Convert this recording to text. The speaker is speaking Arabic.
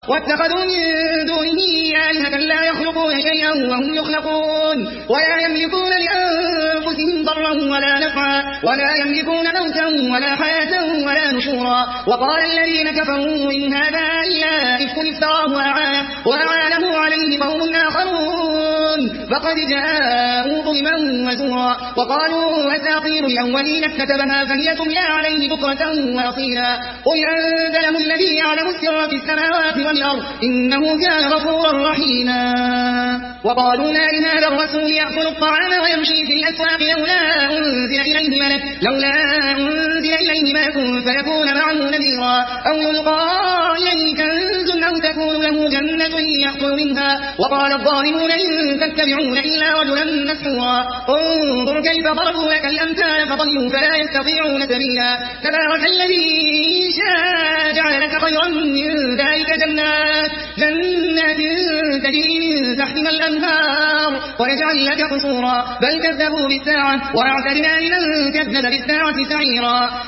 واتخذوا من دونه آلهة لا يخلقون شيئا وهم يخلقون ولا يملكون لأنفسهم ضرا ولا نفعا ولا يملكون موتا ولا حياة ولا نشورا. وقال الذين كفروا إن هذا إلا إفك افتراه وأعانه عليه قوم آخرون فقد جاءوا ظلما وزورا. وقالوا أساطير الأولين اكتتبها فهي تملى عليه بكرة وأصيلا. قل أنزله الذي يعلم السر في السماوات والأرض إنه كان غفورا رحيما. وقالوا ما لهذا الرسول يأكل الطعام ويمشي في الأسواق لولا أنزل إليه ملك فيكون معه نذيرا أو يلقى إليه كنز أو تكون له جنة يأكل منها. وقال الظالمون إن تتبعون إلا رجلا مسحورا. انظر كيف ضربوا لك الأمثال فضلوا فلا يستطيعون سبيلا. تبارك الذي شاء جعل لك خيرا من ذلك جنات تجري من تحتها الأنهار ويجعل لك قصورا. بل كذبوا بالساعة وأعتدنا لمن كذب بالساعة سعيرا.